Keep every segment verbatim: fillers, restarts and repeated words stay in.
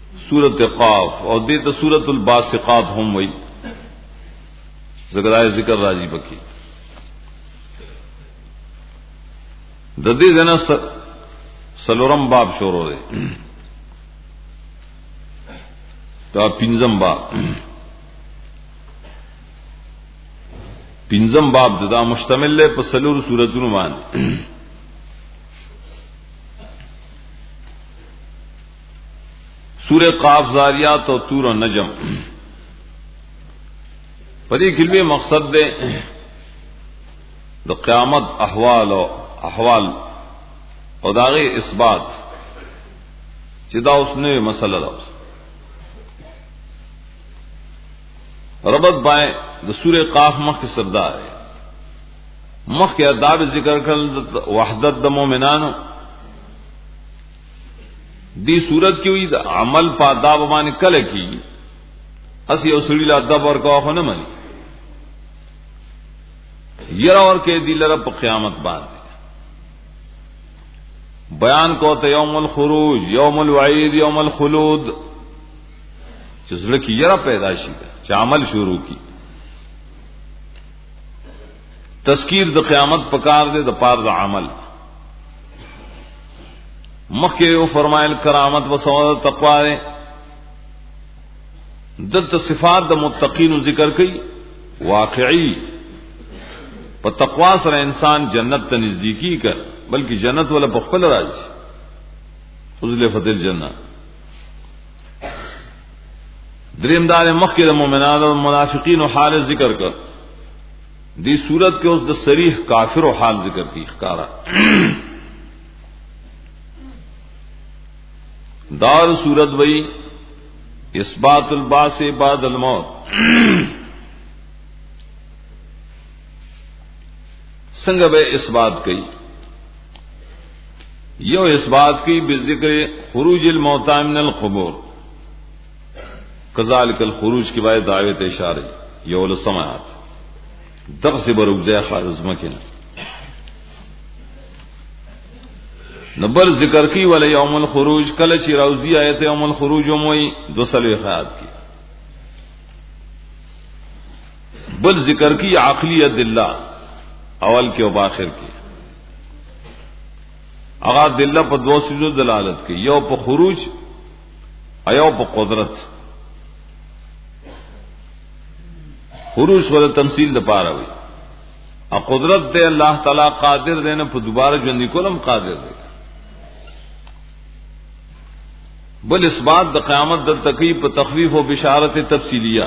सूरत قاف और दे तो सूरत الباسقات هم वही ذکر ذکر راضی بکی د دې جنا سلورم باب شروع دی دا پنځم باب پنځم باب دا مشتمل له په سلور سوراتونو باندې سورہ قاف زاریات اور طور و نجم پدې کلمه مقصد ده د قیامت احوال او احوال او داغه اثبات چې دا اوس نه مسله ده ربط بای د سورہ قاف مخ سردار مخ کې آداب ذکر کړل وحدت د مؤمنانو دی صورت کی ہوئی دا عمل پا آداب باندې کله کی اسی او سړي له ادب ورکو خو نه مني یرا ور کې دی لره په قیامت باندې بیان کو ته یوم الخروج یوم الوعید یوم الخلود چې زړه کې یرا پیدا شي چې عمل شروع کی تذکیر د قیامت پکار دے د پار د عمل مخکې یو فرمایل کرامت و ثواب تقوا ده دلته صفات د متقین ذکر کړي واقعي په تقوا سره انسان جنت ته نزدیکی کړ بلکې جنت ولا په خپل راځي حضل فتل جنت دریم دار مخکې د مؤمنانو او منافقین او حال ذکر کړ دی صورت کې اوس د صریح کافر او حال ذکر کی ښکارا دار صورت وئی اثبات الباس بعد الموت څنګه به اثبات کړي یو اثبات کی بذکر خروج الموتى من القبور كذلك الخروج کی بای دعوت اشاره یو لسمات دغه بروزه خارز مکه نبر ذکر کی ولا یوم الخروج کله چې روزی آیت یوم الخروج موي دو سلوی خیات کی بل ذکر کی عقلیت اللہ اول کے او آخر کی اغا دلہ په دو سيزو دلالت کی یو په خروج ایو په قدرت خروج ور تمثيل د پاره وي ا قدرت ته الله تعالی قادر دی نه په دوباره ژوند کولم قادر دی بل اثبات د قیامت د تکلیف په تخفیف او بشارت تفصیلیه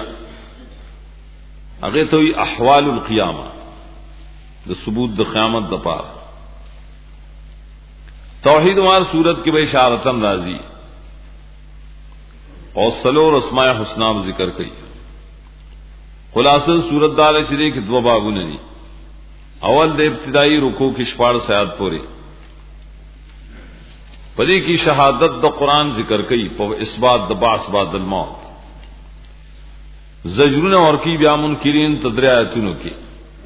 هغه ته احوال القیامه د ثبوت د قیامت د پاره توحید وار صورت کې به اشارتن راضی او سلور اسماء الحسنا ذکر کړي خلاصہ صورت دار شری کې دو بابونه دي اول د ابتدائی رکوع کې شپږ آیات پورې پدې کی شہادت د قران ذکر کئی په اثبات د بعث بعد الموت زجرونه اور کی بیا منکرین تدریاتونو کی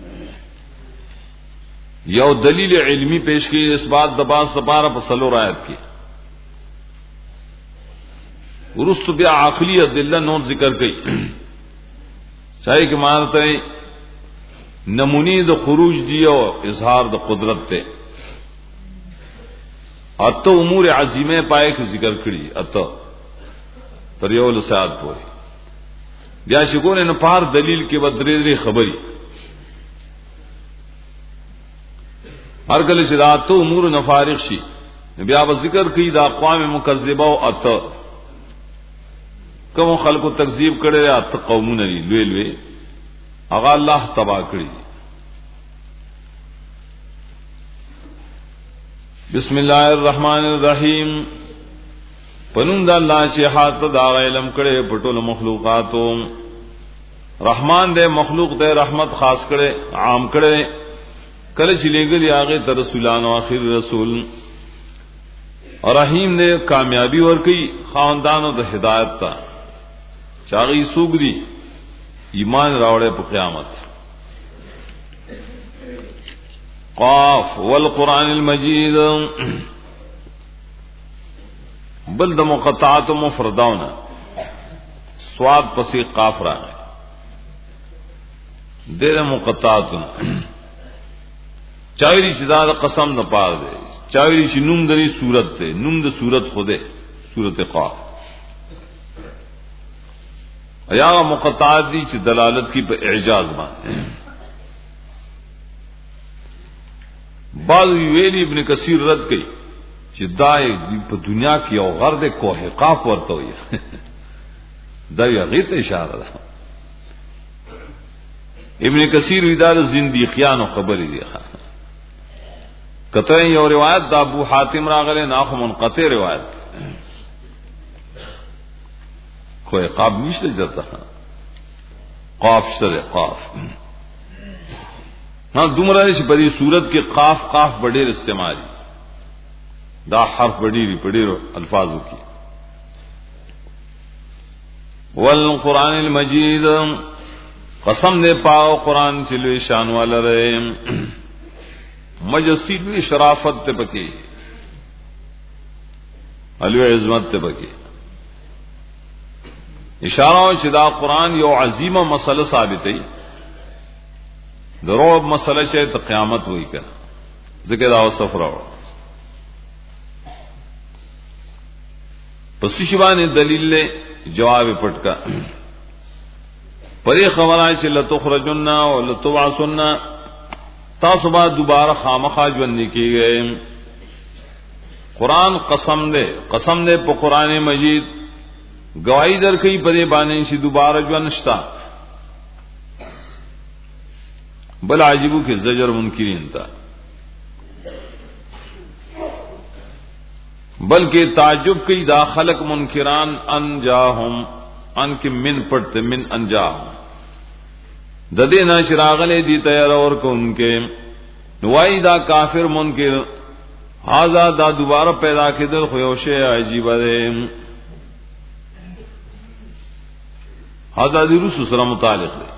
یو دلیل علمی پیش کی اثبات د بعث لپاره په سلو آیات کی ورست بیا عقلی ادله نور ذکر کئی چاہے کہ مانتے نمونی د خروج دیو اظہار د قدرت ته اتو امور عظیمه پائے کہ ذکر کړي اتو تر یو لسات پوری بیا شګونه نه پار دلیل کې بدرې لري خبري هر کله چې اتو امور نه فارغ شي بیا به ذکر کړي د اقوام مکذبه او اتو کوم خلکو تکذیب کړي اتو قومونه لوی لوی هغه الله تبا کړی بسم اللہ الرحمن الرحیم پنوم دا اللہ چې حات دا علم کړي پټول مخلوقاتو رحمان دے مخلوق دے رحمت خاص کړي عام کړي کله چې لګي هغه تر رسولان او اخر رسول اور رحیم دے کامیابی ور کوي خاندانو د ہدایت تا چاغي سوګري ایمان راوړې په قیامت قاف والقرآن المجید بل د مقطعات مفرداونه سواد پسې قاف راغی ډېر مقطعات چاویلی چې دا قسم نه پاره دی چاویلی چې نوم د صورت ته نوم د صورت خوده صورت قاف یا مقطعات دي چې دلالت کی په اعجاز باندې بعض ویلی ابن کثیر رد کړي چې دا په دنیا کې یو غرد کوه قاف ورته وي دا یو غیت اشاره ده ابن کثیر ودار زنديقيان خبرې دي کته یو روایت د ابو حاتم راغله ناخ منقطع روایت کوه قاف نشته جرته قاف سره قاف نا دومره چې په دې صورت کې قاف قاف ډېر استعمالي دا حرف ډېری په ډېرو الفاظو کې والقران المجید قسم دې پاو قران چې لوی شان والا رہے مجسید لوی شرافت ته پکې الوی عظمت ته پکې اشاره چې دا قران یو عظیمه مسله ثابتې دروب مسله چې ته قیامت وای کړه ذکر او سفر او پس شیبانه دلیل له جواب پټکا پرې خبره چې لتخرجن او لتبعثن تاسو به دوباره خامخا ژوند کیږئ قران قسم دے قسم دے په قران مجید گواہی درکې پرې باندې چې دوباره ژوند شتا بل عجیبو کې زجر منکرین تا بلکہ تعجب کی دا خلق منکران انجاہم ان کے من پڑھتے من انجاہم ددے نہ شراغلے دی تیار اور کو ان کے نوائی دا کافر منکر ہاذا دا دوبارہ پیدا کی در خوشے عجیب ہے ہاذا دی رسول سره متعلق ہے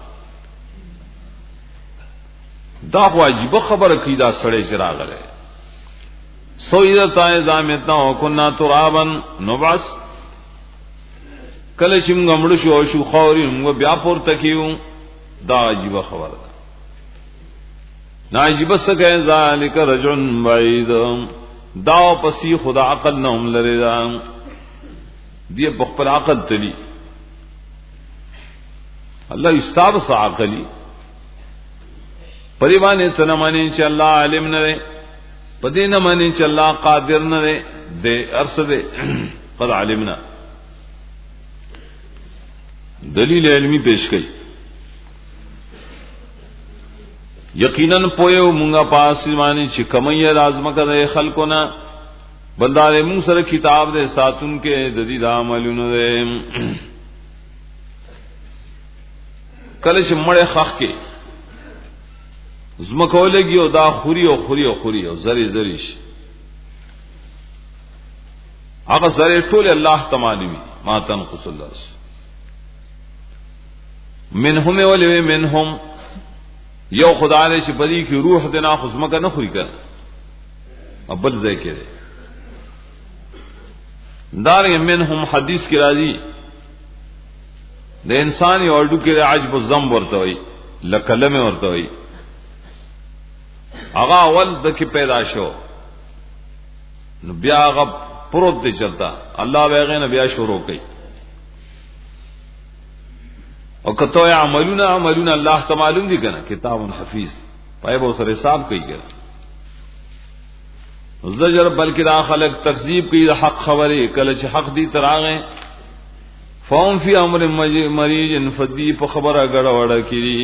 دا خو عجیب خبر کی دا سڑے شراغلے سویدتا ازامتنا وکنا ترابا نبعث کله چې موږ مړ شو او شو خوري موږ بیا پورته کیو دا عجیب خبره ده نا عجیب څنګه ذالک رجل بعید دا پسی خدا عقل نه هم لري دا دی په خپل عقل تلی الله استاب ص عقلی پریوانه تنمانی چې الله عالم نه پدې نه معنی چې الله قادر نه دی دې ارسده قد علمنا دلیل علمی پیش کړي یقینا پویو مونږه پاس معنی چې کمایه لازمه کړي خلقونه بنداره مونږ سره کتاب دې ساتون کې د دې د عملونو دې کله چې مړې خخ کې زمکو لګي او دا خوري او خوري او خوري او زری زریش هغه زری ټول الله تعالی ما تنقص الله منهم ولي منهم یو خدای چې بدی کی روح دنا خزمکه نه خوري کړه ابل ځای کې دار منهم حدیث کی راځي د انسان یو اډو کې عجب الذنب ورته وي لکلمه ورته وي هغه اول دکی پیدا شو نو بیا هغه پروت دی چلتا الله بیغه نه بیا شروع کړي او کته عملونه عملونه الله تعالی معلوم دي کنه کتاب حفیظ پای به سره حساب کوي کنه زجر بلکې دا خلق تکذیب کوي د حق خبره کله چې حق دی تراغه فهم فی امر مریج فدی په خبره غړ وړ کړي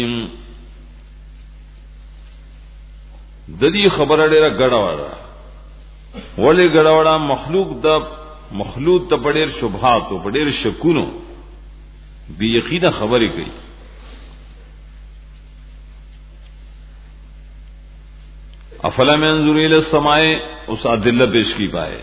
د دې خبره ډیره غړ وړ ولې غړ وړ مخلوق د مخلوق ته ډېر شبهات او ډېر شکونو بی یقینه خبرې کوي افلا منظور الى السماء اس ادله پیش کی پائے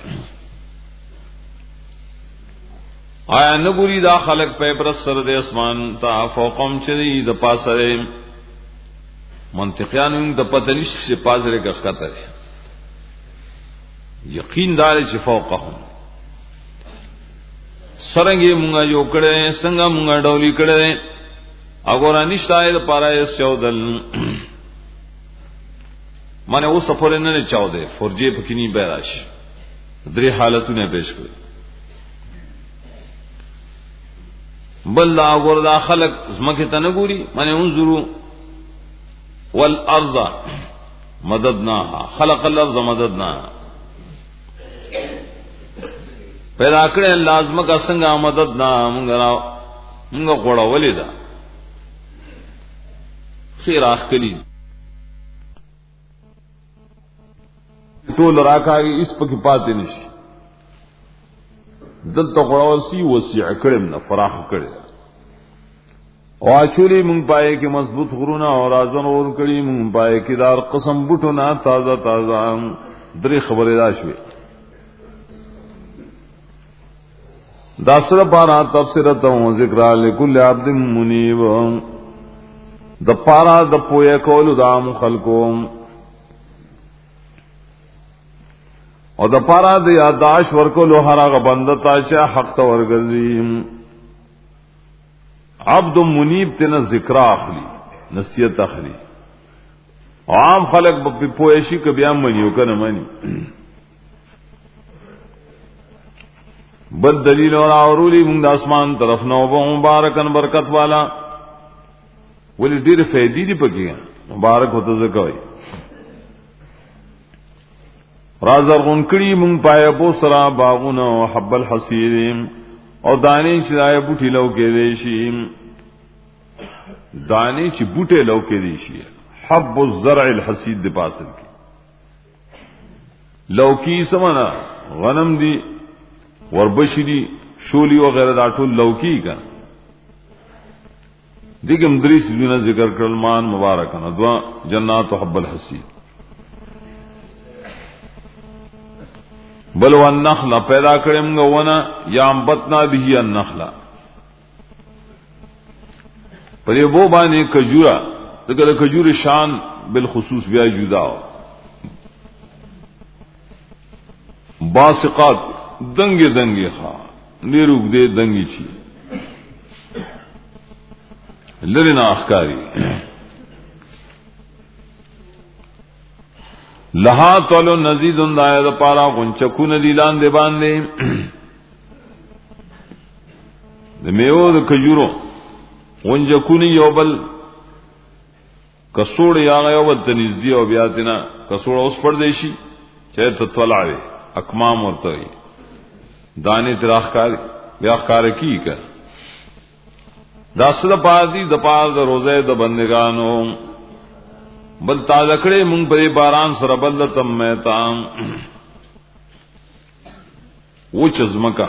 آیا نګوري دا خلق په برس سر د اسمان تا فوقم چي د پاسره منطقيان د پتنش سے پاسره غخته یقین دار چې فوقهم سرنګي مونږه یو کړه څنګه مونږه ډولي کړه اګور نشتای د پاره سودل مانه او سفر نه نه چاو دے فرجه پکینی بیراش درې حالتونه پیش کړ بل لا اګور دا خلق زمکه ته نه ګوري مانه انظروا والارض مددناها خلق الارض مددناها پیدا کړل لازم کا څنګه مددنا موږ را موږ غوړه ولیدا خیر اخلي ټول راکاږي اس پکې پاتې نشي دلته غوړول سی وسیع کړم نه فراخ کړي او اچولي مونږ پای کې مضبوط غرونه او رازن اور کړي مونږ پای کې دار قسم بوټو نه تازه تازه درې خبرې راشوي دا سره پارا تفسیرته او ذکر لكل عبد منيب د پارا د پوهه کول د عام خلقو او د پارا د یاداش ورکولو هرغه بنده تا چې حق ته ورګرځي عبد منیب تن ذکر اخلي نصیحت اخلي عام خلق په پوهشي ک بیا منیو کنه مانی بل دلیل اور اورولی موږ د اسمان طرف نو مبارکن برکت والا ولې ډېر فائدې دي پکې مبارک هوته زکوي رازرغون کړي مونږ پای په سرا باغونه او حب الحصیر او دانې چې دای بوټي لو کې دي شي دانې چې بوټي لو کې دي شي حب الزرع الحصید د پاسل کې لوکی سمنا غنم دي وربشي دي شولي وغيرها دا ټول لوکی کا دګم درې سونه ذکر کړل مان مبارکانه دعا جنات حب الحصید بل والنخل پیدا کړم غوونه یا امبتنا به النخل پرې وو باندې کجورا دغه کجور شان بالخصوص بیا جدا باسقات دنګي دنګي ښا نیروګ دې دنګي چی لرینا اخکاری لها تولو نزید اندائی دا پارا غنچکون دیلان دے باندے دا میو دا کجورو غنچکونی یوبل کسوڑ یاغا یوبل تنیزدی و بیاتنا کسوڑ اس پر دیشی چاہے تطولعوے اکمام ورطوئی دانی تراخکاری بیاخکار کی کر دا صدا پار دی دا پار دا روزے دا بندگانو بل تازه کړي مونږ په باران سره بلتم میتام و چزمکا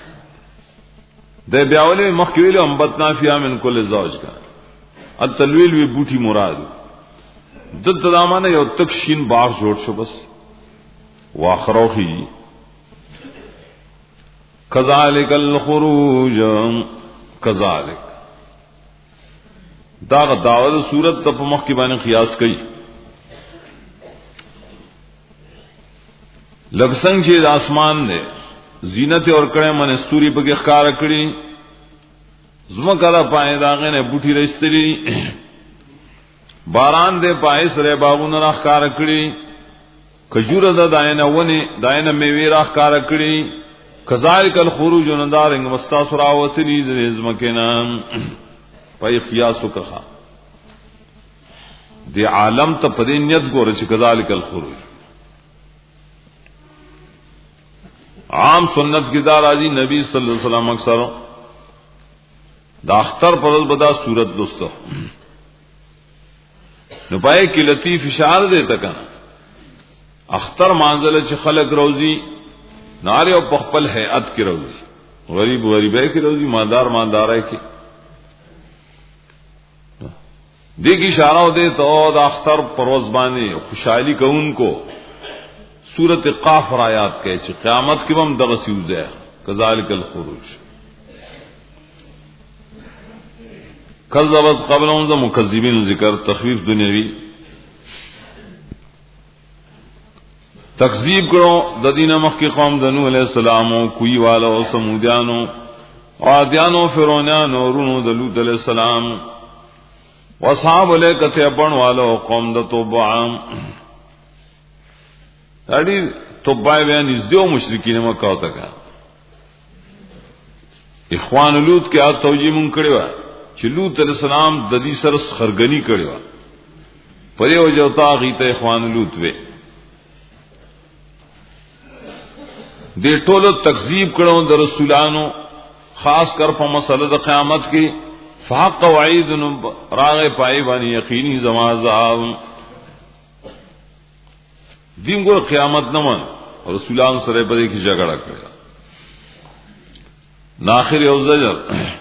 د بیاولې مخکویل امبتنا فیا من کل زوج کا التلویل وی بوټي مراد د تدامانه یو تکشین باغ جوړ شو بس واخروخی کذالک الخروج کذالک دا داول صورت ته په مخ کې باندې قیاس کړي لفظنګ چې د اسمان نه زینت اور کړه من استوري په کې ښکار کړي زما کله پای داغه نه بوټي رستري باران دې پای سره باغونه راخ کار کړي کجوره د داینه ونی داینه میوه راخ کار کړي کذالک الخروج نندارنګ مستاسراوتنی د زمکنا پای قیاسو کخا دی عالم ته پدې نیت ګور چې کذالک الخروج عام سنت کی دار راضی نبی صلی الله علیه وسلم اکثر دا اختر پرل بدا صورت دوستو نو پای کی لطیف اشعار دیتا کنا اختر منزل چې خلق روزي ناره او پخپل هيئت کی روزي غریب غریبای کی روزي مالدار مالدارای کی دیکھ اشارہ دے تو دا اختر پروز باندې خوشحالی کون کو سورۃ قاف آیات کہے چې قیامت کې هم دغه سیوزه کذالک الخروج کذبت قبلهم ذ مکذبین ذکر تخفیف دنیوی تکذیب کړو د دینه مخ کې قوم د نوح علیہ السلام او کوی والو او سمودیانو عادیانو فرعونانو رونو د لوط علیہ السلام واصحاب الیکه بن والو قوم د توبع اړي توبع بیان نږدې مشرکین مکه او تکا اخوان لوط کې او توجیه مون کړو چې لوط علیہ السلام د دې سره خرګنی کړو په یو جوتا غیته اخوان لوط وې دې ټولو تکذیب کړو د رسولانو خاص کر په مسله د قیامت کې فحق وعید راغه پای باندې یقیني زما عذاب دیم ګور قیامت نه من رسولان سره په دې کې جګړه کړه ناخر یو زجر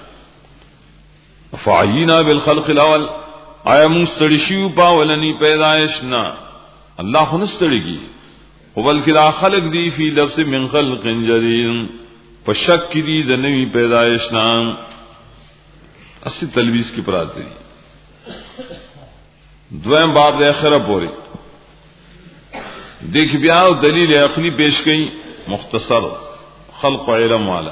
فعینا بالخلق الاول آیا مستړی شو په ولنی پیدائش نه الله خو نستړیږي او بلکې دا خلق دی فی لفظ من خلق جدید په شک دی د نوی پیدائش نه اصل تلویز کی پرات دی دویم باب د اخره پوری دیکھ بیا دلیل عقلی پیش کئی مختصر خلق و علم والا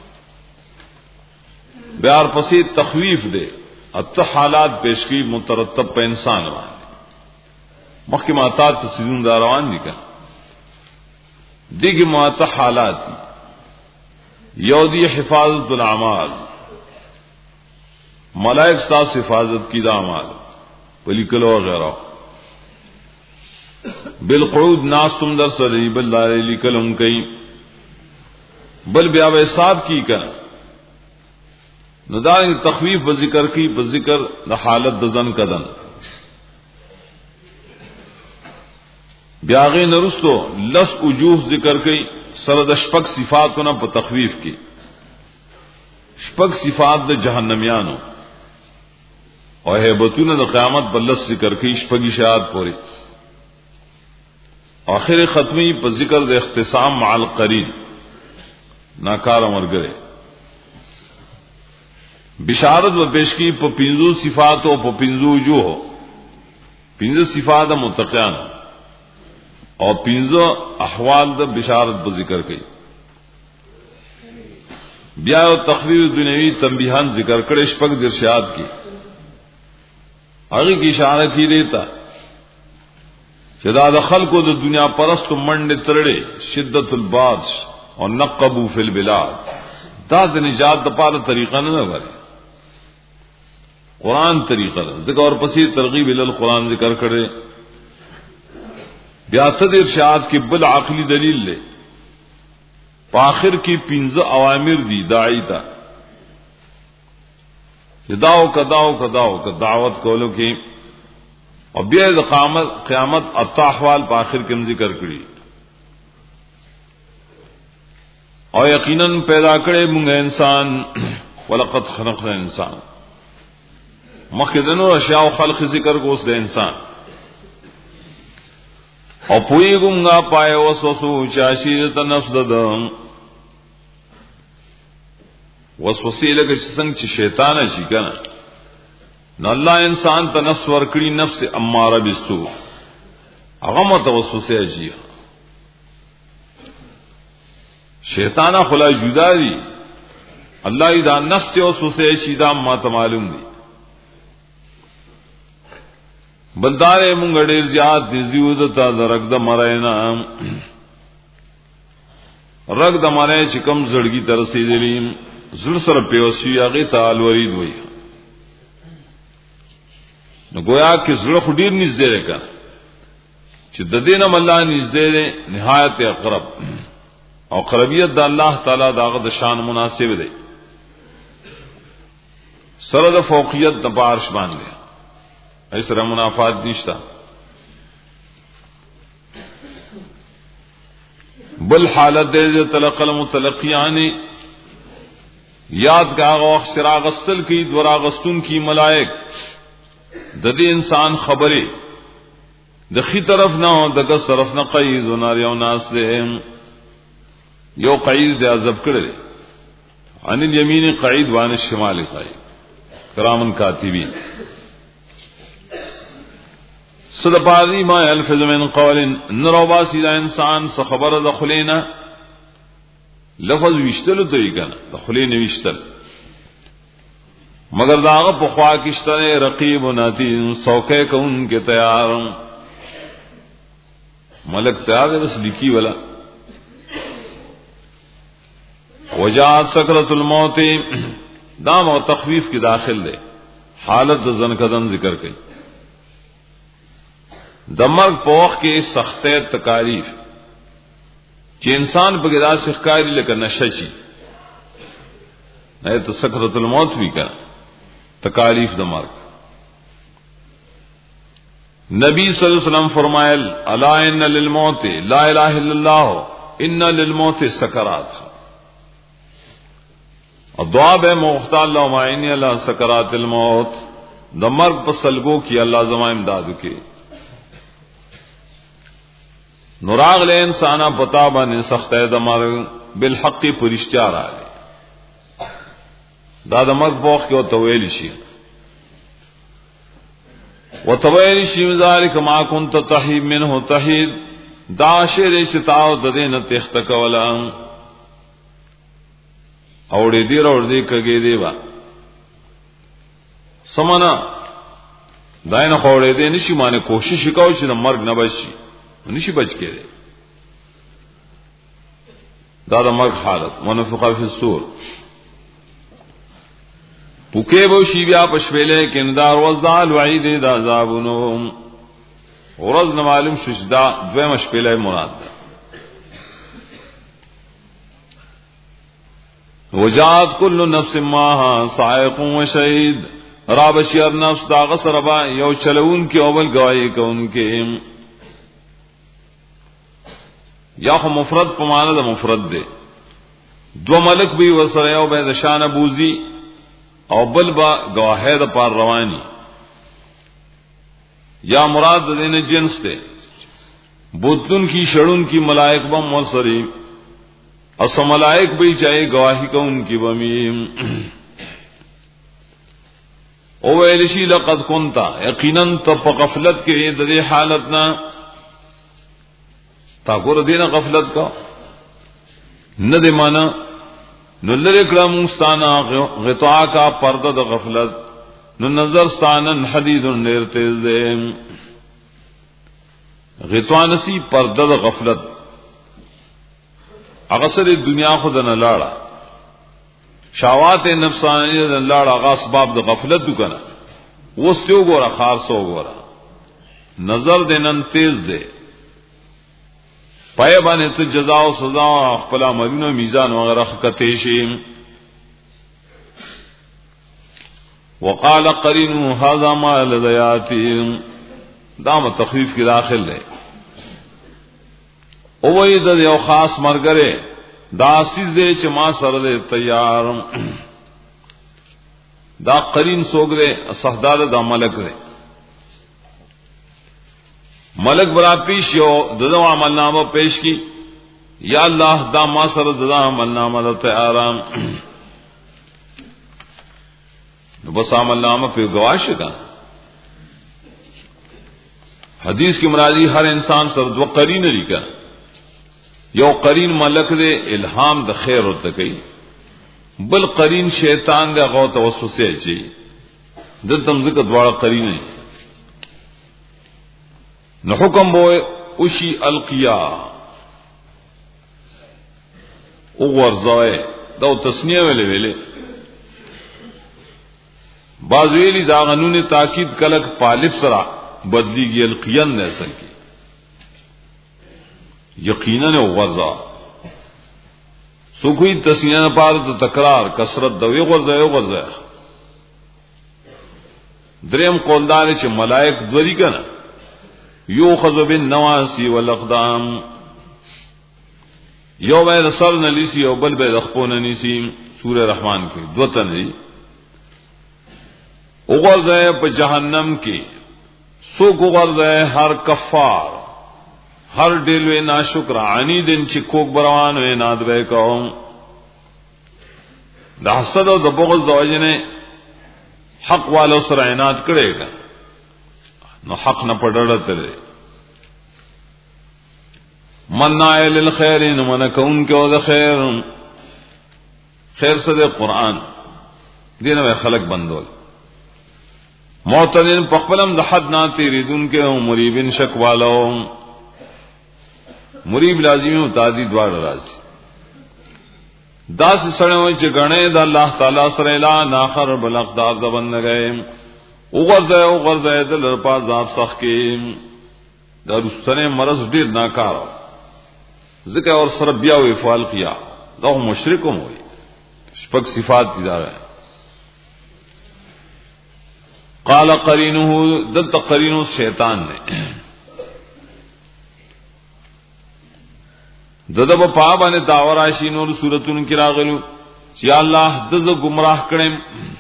بیار پسی تخویف دے ات حالات پیش کی مترتب پہ انسان والے محکماتات سیزون داروان دی کنا دیکھ مات حالات یودی حفاظت العمال ملائک ساس حفاظت کی دامال پلیکلو وغیرہ بالقعود ناس تم در سری بل دار لکلم کئی بل بیا حساب کی کنا ندار تخویف بذکر کی بذکر د حالت دزن کدن بیاغه نرستو لس وجوه ذکر کی سرد شپک صفات کو نہ په تخویف کی شپک صفات د جہنمیانو او هیبتونه د قیامت بل لس ذکر کی شپگی شهادت پوری آخر ختمی په ذکر د اختصام مع القرین ناکار مرګره بشارت و پیش کی په پنځو صفات او په پنځو وجوه پنځه صفات متقیان او پنځه احوال د بشارت په ذکر کړي بیا او تخویف دنیوی تنبیہان ذکر کړي شپږ د ارشاد کی هغه کی اشاره کی دیتا چې دا د خلکو د دنیا پرستو منډه ترړې شدت الباطش او نقبوا فی البلاد دا د نجات د پاره طریقه نه وره قرآن طریقہ ذکر اور پسی ترغیب ال القرآن ذکر کرے بیاتد ارشاد کی بل عقلی دلیل لے پاخر کی پنځه اوامر دی داعی تا داو کداو کداو ک دعوت کولو کی او بیا د قیامت قیامت اطاحوال پاخر کې ذکر کړي او یقینا پیدا کړي موږ انسان ولقد خلقنا الانسان مخدنو اشیاء او خلق ذکر کو اس دے انسان او پوئی گمگا پائے وسوسو چاشیدت نفس ددم وسوسی لگا سنگ چی شیطان چی کنا نو اللہ انسان تا نفس ورکڑی نفس امارہ بسو اغمت وسوسی اجی شیطانہ خلا جدا دی اللہ دا نفس وسوسی اجی دا ما معلوم دی بلدارے مونږ ډېر زیات دي زیودتا درک د مرینا رګ د مړې چې کم زړګي تر رسیدلې زړه سره پیوسی هغه تعال ورید وای نو گویا کې زړه خډیر نږدې ده چې د دینه الله نږدې ده نهایت اقرب او قربیت د الله تعالی داغه د شان مناسب ده سره د فوقیت د بارش باندې ایسرا منافات نشتا بل حالت دے تلقل متلقیانی یاد کا آغا شراغستل کی دراغستن کی ملائک د دې انسان خبرې د خي طرف نه او د ګس طرف نه قید و نار یو ناس دې یو قید دې عذاب کړل ان الیمین قید وان الشمال قید کرامن کاتبین صدقاتی ما الفظ من قول نروا سیدا انسان سو خبر د خلینا لفظ وشتل ته یې کنه د خلی نه وشتل مگر داغه په خوا کې شته رقیب ناتین سوکه کون کې تیار ملک تیار بس لکی ولا وجاءت سکرۃ الموت دام او تخفیف کی داخل دے حالت زن کدن ذکر کئی دمرگ پوخ کی سختے تکالیف چې انسان په ګدا سخکاری لکه نشچی نه ته سکرۃ الموت وی کړه تکالیف د مرګ نبی صلی اللہ علیہ وسلم فرمایل الا ان للموت لا الہ الا اللہ ان للموت سکرات دعا بے مختار اللہ معینی اللہ سکرات الموت د مرگ په سلګو کی الله زما امداد کی نوراغ لے انسانا پتا باندې سخت د مرگ بالحق پرشتیا راغی دا د مرگ بوخ کې او تویل شي وتویل شي ذالک ما كنت تحید منه تحید دا شی چتاو د دین تخت کولا اوڑی دی روڑ دی کگی دی با سمانا دائنا خوڑی دی نشی مانے کوشش کاؤ چی نا مرگ نبچی نشی بچ کے دی دادا مرگ حالت ونفقا فی السور پوکے بو شی بیا پشویلے کندار وزال وعید دا عذابنو ورز نمعلوم ششدا دوے مشپیلے مراد دا وجات کل نفس ماها سائق و شهید رابشی ار نفس دا غسر با یو چلون کی اول گواہی کون کے یا خو مفرد پمانا دا مفرد دے دو ملک بھی وسر یو بید شان بوزی او بل با گواہی دا پار روانی یا مراد دین جنس دے بوتن کی شڑن کی ملائک بم وسری اس ملائک بھی چاہے گواہی کا ان کی بمیم او ویلشی لقد کنتا یقیناً تب غفلت کے دے حالتنا تاکور دینا غفلت کا نہ دے مانا نو لرکڑا مستانا غطاء کا پردہ دا غفلت نو نظر ستانا حدید نیر تیز دے غطاء نسی پردہ دا غفلت اغسر دنیا خود نہ لاڑا شاوات نفسانی نہ لاڑا اغا اسباب د غفلت کنا وستیو گورا خارسو گورا نظر دینن تیز دے پای باندې ته جزا او سزا خپل عملونو میزان وغیرہ کته شي وقال قرینه هذا ما لذیاتی دام تخفیف کی داخل ہے او وی د یو خاص مرګره دا سیز دې چې ما سره دې تیار دا قرین سوګ دې صحدار د ملک دې ملک برا پیش یو دغه عمل نامه پیش کی یا الله دا ما سره دغه عمل نامه د تیارام نو بس عمل نامه په گواش کا حدیث کی مرادی ہر انسان سره دو قرین لري یو قرین ملک دے الہام د خیر ورته کوي بل قرین شیطان دے غو توسوسه چي دلته ذکر دواړه قرین دي نو حکم بو اوشی القیا او ورځوي دا تسنیه ویلې ویلې باز ویلی دا قانون تاکید کلک پالف سرا بدلیږي القیان نه سکی یقینا غرضا سو کوئی تسنیہ نہ پار تو تکرار کثرت دوی غرضا یو غرضا دریم قولدار چې ملائک دوی کنا یو خذ بالنواسی والاقدام یو به سر نلیسی او بل به خپون نلیسی سورہ رحمان کې دو تن دی او غرضا په جهنم کې سو کو غرضا هر کفار ہر ڈیلوے نا شکر عنی دن چی کوک بروان وے ناد بے قوم دا حسد و دا بغض دا وجنے حق والو سر عناد کرے گا نو حق نہ پڑڑت رہے منع للخیر نو منکون کے او دا خیر خیر سره قرآن دینه خلق بندول معتدل پخپلم د حد نه تیریدون کې او مریبن شک والو مریب لازمی او تعدی دوار راځي داس سره وای چې غنه د الله تعالی سره اعلان اخر بل اقدار زبن غي او غرزه او غرزه دل په عذاب سخت کې دا رستنه مرض ډیر ناکار ذکر اور سره بیا وی فعال کیا دا مشرکم وي شپږ صفات دي دا قال قرینه دلته قرینه شیطان نه دغه په پا باندې داور راشي نور سورتونو کې راغلو چې الله دغه گمراه کړم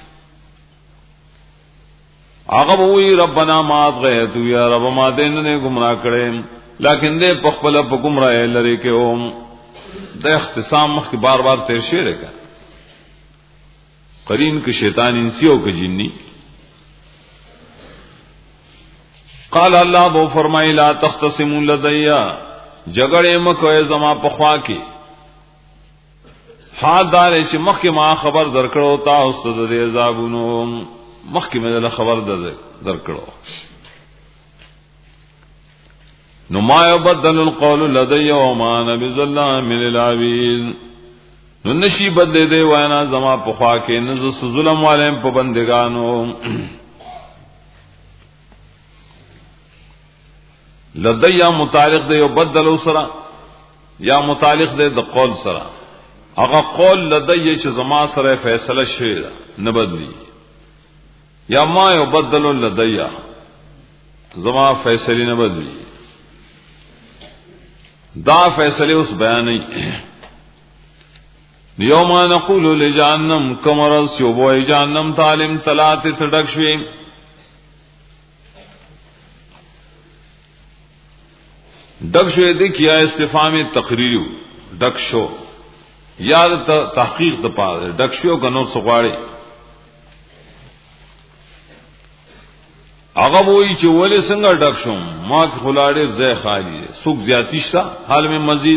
هغه وی ربنا ما غیت یا رب ما دې نه گمراه کړم لیکن دې په خپل په گمراه لري کې اوم د اختصام مخ بار بار تیر شي رکا قرین کې شیطان انسی او کې جنی قال الله بو فرمای لا تختصموا لدیا جګړې مکوې زما په خوا کې حال دار چې مخکې ما خبر درکړو تاسو د دې عذابونو مخکې مې خبر درکړو نو ما يبدل القول لدي وما انا بظلام للعبيد نو نشي بدل دی وینا زما په خوا کې نز ظلم والے په بندگانو لدیا متعلق دی یبدل سرا یا متعلق دی د قول سرا هغه قول لدی چې زما سره فیصله شوی نه بدلی یا ما یبدل لدیا زما فیصله نه بدلی دا فیصله اوس بیان نه یوم نقول لجهنم کمر سیوبو جهنم تعلم طلات تډک شوی ډک شوی دی کیا استفهام تقریری ډک شو یا تحقیق د پاره ډک شو غنو سغواړي هغه وایي چې ولې څنګه ډک شوم ما خلاړې زې خالی سوق زیاتی شته حال میں مزید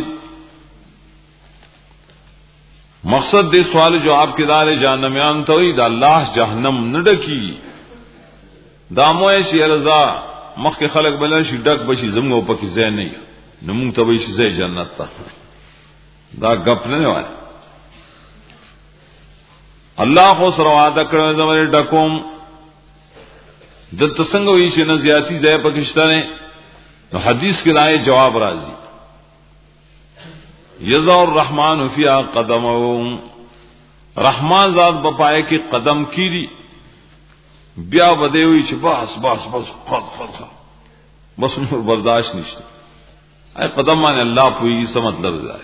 مقصد دې سوال جواب کې دار جهنميان توحید الله جهنم نه ډکی داموې شي رضا مخکې خلق بلل شي ډک بشي زمغه پکې ځای نه نو موږ ته وایي چې جنت ته دا غپ نه وای الله خو سره وعده کړو زموږ ډکوم د تسنګ وی چې نه زیاتی ځای پاکستان نو حدیث کې راي جواب راځي یذا الرحمن فی قدمه رحمان ذات بپای کې قدم کیری بیا بده وی چې بس بس بس خد خد خد بس نور برداشت نشته اي قدم باندې الله پوي څه مطلب ده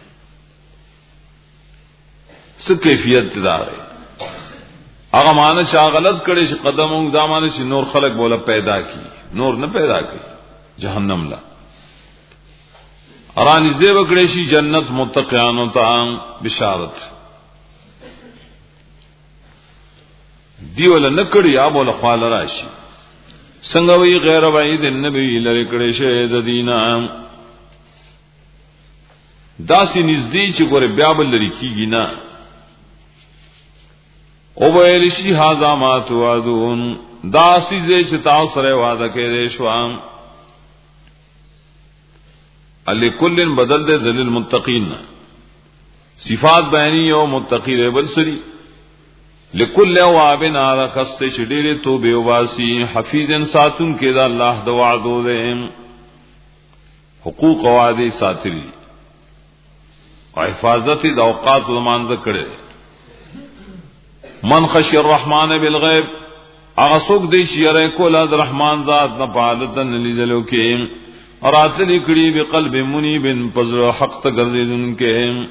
څه کیفیت ده هغه معنی چې غلط کړي چې قدم او دامانه چې نور خلق بوله پیدا کی نور نه پیدا کی جهنم لا ارانی زی وکړي شي جنت متقینانو ته بشارت دیول نکړي یا بوله خال راشي څنګه وی غیر بعید النبی لری کړي شه د دینه داسې نږدې چې ګوره بیا بل لري کیږي نه او ویل شي هاذا ما توعدون دا سيزه چې تاسو سره وعده کړی شو علی کلن بدل دے ذل المتقین صفات بیانی او متقی دے بل سری لکل اواب نار کست شډیره توبه واسی حفیظن ساتون کې دا الله د وعدو دې حقوق او وعده ساتلی او حفاظت د اوقات لمانځ کړي من خشی الرحمن بالغیب هغه څوک دی چې یې کول د رحمان ذات نه پالتن لیدلو کې اراته لیکړي به قلب منیب پزړه حق ته ګرځیدون کې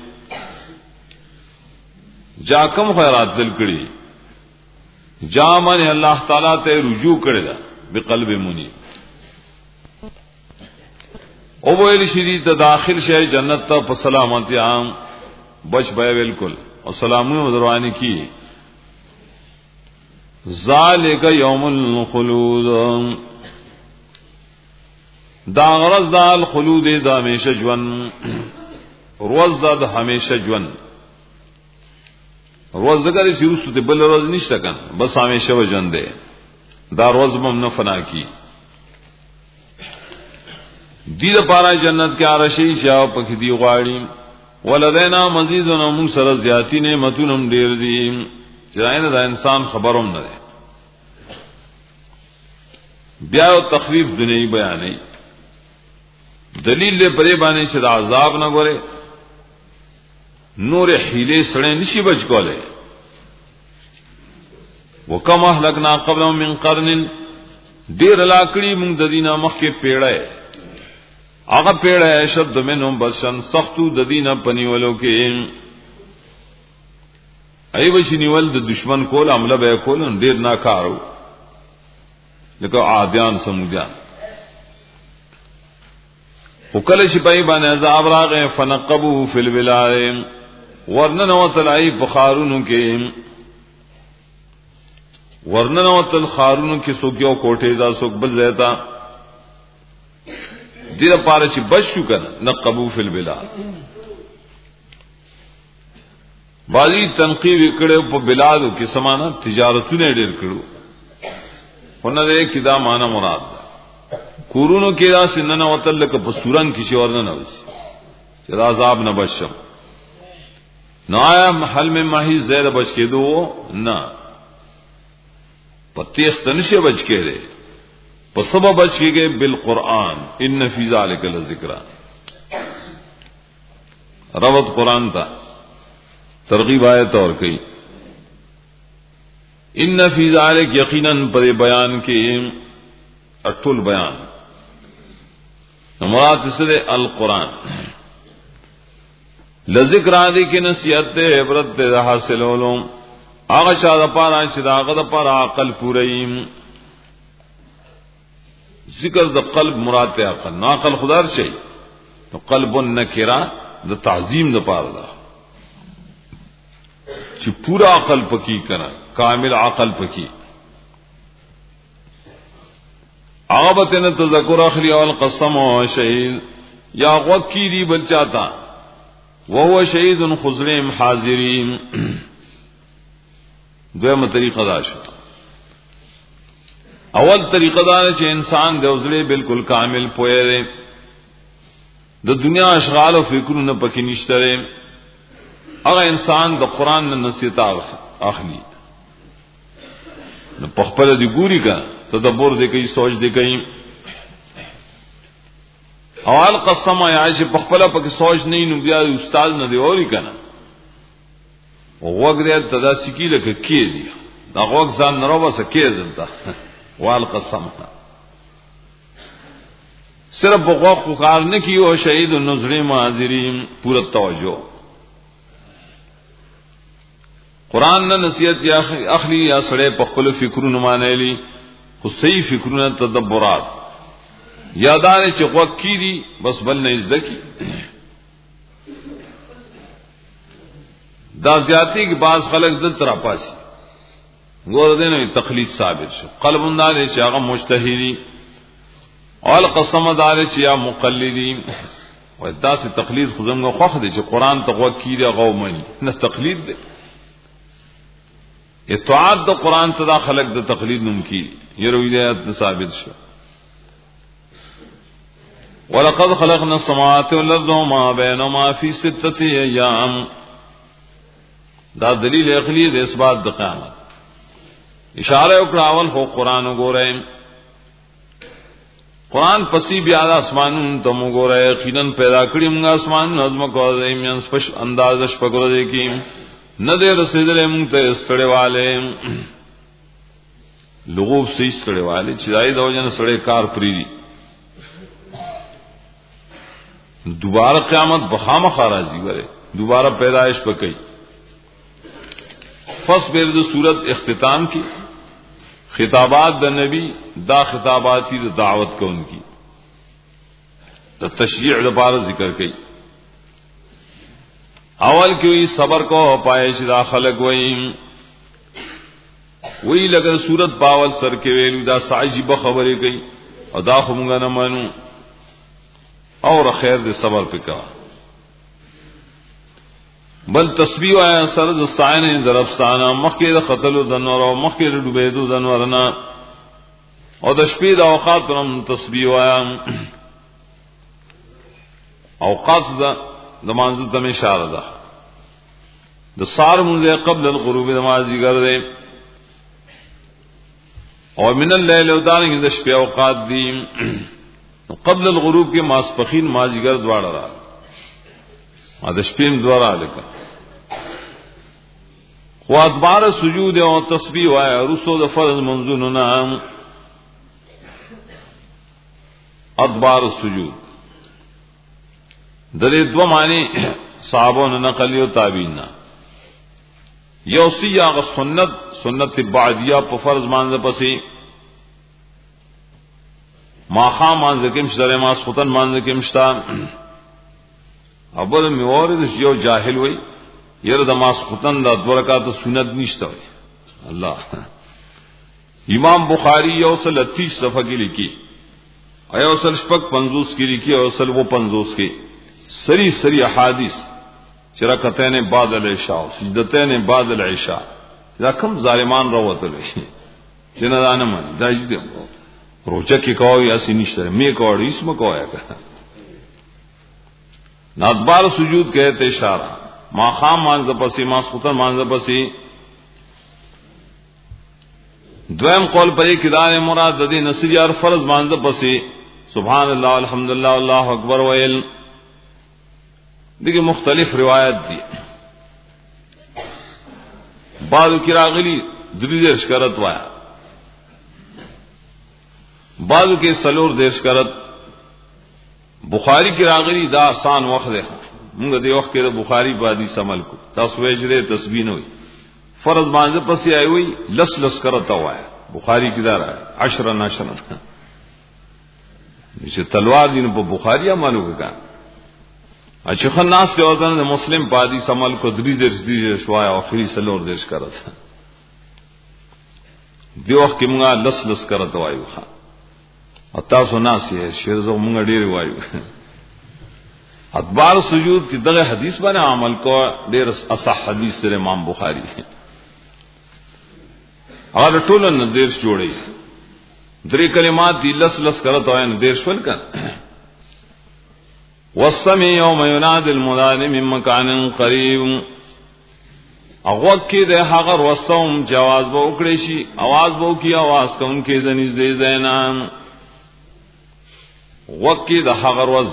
جا کم خیرات دل کړي جا من الله تعالی ته رجوع کړي دا به قلب منیب او ویل شری ته داخل شي جنت ته په سلامتی عام بچ به بالکل او سلامونه دروانی کی ذالک یوم الخلود دا غرض دا الخلود دا همیشه ژوند روز دا همیشه ژوند روز زګری چې رسو ته بل روز نشته کنه بس همیشه وجن دی دا روز هم نه فنا کی دې لپاره جنت کې عرشی شاو پکې دی غواړي ولدینا مزیدون موږ سره زیاتی نعمتونه هم ډیر دي چې دا انسان خبروم نه دی بیا او تخفیف دنیوي بیانې دلیل له پرې باندې چې د عذاب نه غوري نور حیله سره نشي بچ کوله وکم اهلکنا قبلهم من قرن ډیر لاکړي موږ د دینه مخکې پیړې هغه پیړې شد منهم بشن سختو د دینه پنیولو کې ایو چې نیول د دشمن کول عمله به کول ډیر ناکارو لکه عادیان سمجان وکله شي پای باندې عذاب راغې فنقبوا فی البلاد ورنن وتلای بخارونو کې ورنن وتل خارونو کې سوګیو کوټه دا سوګ بل زیتا دې لپاره چې بشو کنه نقبوا فی البلاد بازی تنقیب کړه په بلادو کې سمانه تجارتونه ډېر کړو ونه دې کې دا معنا مراد ده کورونو کې دا سننه وتل لکه پستوران کې شي ورننه وځي چې عذاب نه بشم نایا محل میں ماہی زید بچ کے دو نہ پتیخ تنشے بچ کے دے پسبا بچ کے گئے بالقرآن ان فی ذالک لذکر روت قرآن تھا ترغیب آیت اور کئی ان فی ذالک یقیناً پر بیان کے اٹھل بیان مراد اس سے القرآن لذکر آدی کی نصیحت دے عبرت دے حاصلولو آغا شاہ دا پارا چی دا آغا دا پارا عقل پوریم ذکر دا قلب مراد تے عقل نا عقل خدار چاہی تو قلب نکرا دا تعظیم دا پارا دا چی پورا عقل پکی کنا کامل عقل پکی آغا بتنا تذکر اخلی اول قسم و شہید یا غوکی دی بل چاہتا وهو شهید خزرهم حاضرین دویمه طریقه دا شو اول طریقه دا چې انسان د وزله بالکل کامل پوهه دی د دنیا اشغال او فکرونه پکې نشته هغه انسان د قران نه نصیحت اخلي نو په خپل دی ګوري کا تدبر دی کوي سوچ دی کوي اول قسم یا چې په خپل پکې سوچ نه نو بیا استاد نه دی اوري کنه وګړي تدا سکیله کې کې دی دا وګ ځان نه راوسه کې دلته وال قسم صرف بغوخ کار نه کیو شهید النظر معذرین پورا توجه قران نه نصیحت یا اخلی یا سړی په خپل فکرونو مانایلی خو صحیح فکرونه تدبرات یادان چې وګ کی دي بس بل نه ازدکی دا زیاتی کې بعض خلک د تر پاسي ګور دې نه تقلید ثابت شو قلب انداز چې هغه مجتهدی اول قسم دار چې یا مقلدین و داسې تقلید خو زموږ خوخ دي چې قران ته وګ کی دي غومني نه تقلید دي اطاعت د قران ته دا خلق د تقلید ممکن یروي دې ثابت شو ولقد خلقنا السماوات والارض وما بينهما في ستة ايام دا دلیل عقلی د اثبات د قیامت اشاره وکړه اول خو قران وګورئ قران پسې بیا د اسمانونو ته وګورئ یقینا پیدا کړی موږ اسمان نظم کوو زمين سپش انداز شپګره دي کې نه دې رسیدلې موږ ته استړېواله لغوب سې استړېواله چې دای د وجن سړې کار پری دي دوباره قیامت بخامه خارجي وره دوباره پیدائش پکې فصل بیر د صورت اختتام کی خطابات د نبی دا خطاباتی د دعوت کون کی د تشریع لپاره ذکر کړي اول کې صبر کو پائے چې دا خلق وایي وی لګ صورت باول سر کې ویلو دا عجیب خبره کوي او دا خو مونږ نه مانو اور خیر دې صبر پکا بل تسبیح وایا سر د ساين در افسانه مخکې د قتل د نور او مخکې د ډوبېدو د نورنا او د شپې د اوقات هم تسبیح وایا اوقات د مانځ ته اشاره ده د سار مونږه قبل الغروب د مازیګر ده او من الليل او دانګ د شپې اوقات دي قبل الغروب کې ماسپخین مازیګر دواړه را ا د شپې دواړه لکه خو ادبار سجود او تسبیح وایا رسو د فرض منځونو نه ادبار السجود د دې دوه معنی صحابونو نقل یو تابعین یو سیاغ سنت سنت بعدیه په فرض مانځه پسې ما خام مانځه کې مشره ما سختن مانځه کې مشتا اول میوارد یو جاهل وای یره د ما سختن د دوه رکعات سنت نشته وای الله امام بخاری یو سل تیس صفحه کې لیکي ایو سل شپږ پنځوس کې لیکي او سل و پنځوس کې سری سری احادیث چرکتین بعد العشاء سجدتین بعد العشاء دا کم ظالمان راوتل شي چې نه دانم دا دې روچه کې کوي اسی نشته می کوړی اسمه کویا کا نادبار سجود کہتے اشارہ ما خام مانځ پسې ما سختن مانځ پسې دویم قول پرې کې دا مراد د دې نسیار فرض مانځ پسې سبحان الله الحمدلله الله اکبر ویل دغه مختلف روایت دي بعضو کې راغلي درې درش کرت وایا بعضو کې سلور درش کرت بخاری کې راغلي دا آسان وخت ده موږ دې وخت کې د بخاری په حدیث عمل کو تاسو وجره تسبیح نه وي فرض باندې پسې آی وي لس لس کرت وایا بخاری کې دا راځي عشر نشر چې تلوار دین په بخاری عملو کې اچھا خناس سے اوزن مسلم پادی سمل کو دری درس دی شوایا اخری سلور درس کرت دیوخ کی منگا لس لس کرت وایو خان اتا سو ناسی ہے شیرزو منگا دیر وایو ادبار سجود کی دغه حدیث باندې عمل کو ډیر اصح حدیث سره امام بخاری اور ټولن درس جوړي درې کلمات دی لس لس کرت وای نو درس ول کړه والسمع يوم ينادي المنادي من مكان قريب اغوږ کې د هغه وروستوم جواز به وکړي شي आवाज به وکي आवाज کوم کې د نږدې زینان وغوږ کې د هغه ورځ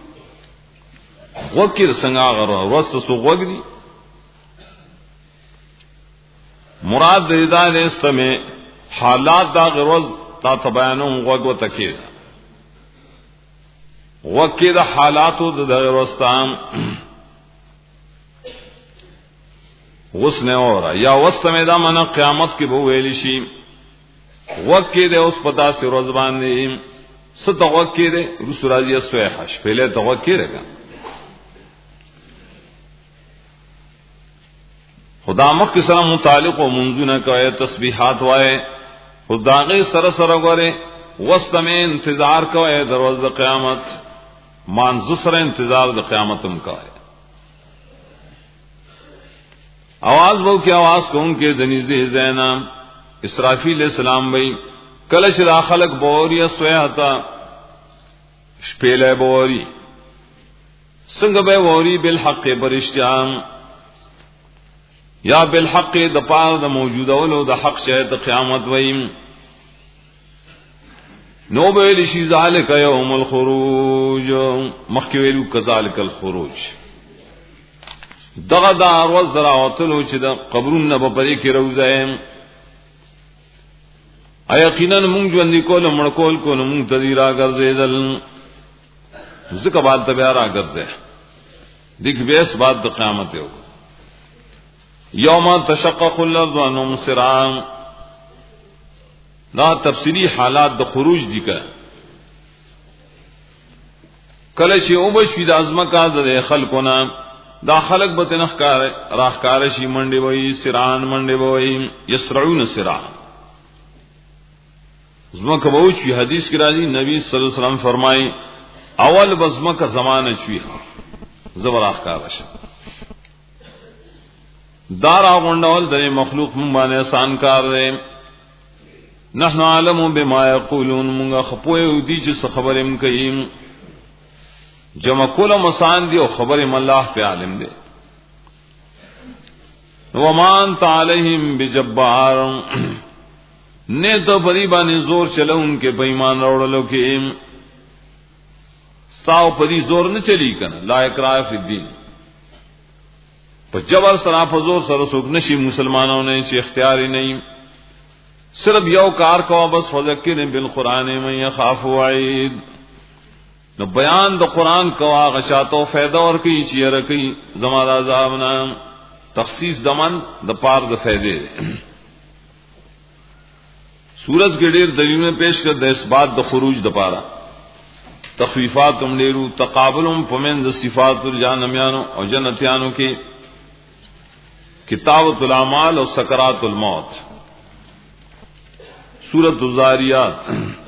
وغوږ کې د څنګه هغه ورځ سو وغوږ دي مراد د هدایت استمه حالات دا غروز تا تبانو وغوږ وتکي وکید حالاتو د دروستان غسنه اورا یا وسمه دا من قیامت کې به ویل شي وکید اوس پتا سي روز باندې ست وکید رسول راضی سویح شپله تو وکیدګه خدا مخ کې سره متعلق او منځونه کوي تسبیحات وای خداغه سره سره غره وسمه انتظار کوي دروازه قیامت مانځ سره انتظار د قیامتم کوي आवाज وو کې आवाज کوم کې دنيزه زینا اسرافیل علیہ السلام وای کله چې داخلك بوریا سویاتا شپېله بوري څنګه به ووري بالحق برشتام یا بالحق د پاره د موجوده ولو د حق شه د قیامت وای نو به لشي ذالک یوم الخروج مخکې ویلو کذالک الخروج دغه د اروز دراوتلو چې د قبرونو په پرې کې روزه یقینا مونږ ژوند کول مړ کول کو نو مونږ تدیرا ګرځیدل ځکه بعد ته بیا را ګرځي دغه بیس بعد د قیامت یو یوم تشقق الارض عنهم سرعا دا تفصیلی حالات د خروج دي کا کله چې او بشوی د ازمکا د خلقونه دا خلق به تنخکار راخکار شي منډي وای سران منډي وای یسرعون سرعا زمکه به وچی حدیث کې راځي نبی صلی الله علیه وسلم فرمایي اول بزمکه زمانه چوي زبر راخکار شي دارا غونډول د مخلوق مون باندې آسان کار دی. نحن عالم بما یقولون مونږه خپوی دی چې خبرې مون کوي جمع کول مسان دی او خبرې الله په عالم دی. ومان تعالیهم بجبار نے تو بری باندې زور چلو ان کے بېمان راوړلو کې ستاو پری زور نه چلی کنه لا اکراه فی الدین په جبر سره په زور سره څوک نشي مسلمانانو نه چې اختیار نه صرف یو کار کو بس فذکر بالقران من يخاف وعید نو بیان د قران کوا غشاتو فائدہ ور کوي چې رکی زما عذاب نه تخصیص دمن د پار د فائدې سورت کې ډېر دلیلونه پیش کړ د اثبات د خروج د پاره تخفیفات هم ډېرو تقابلهم پمن د صفات جانمیانو او جنتیانو کې کتابۃ الاعمال او سکرات الموت سورۃ الزاریات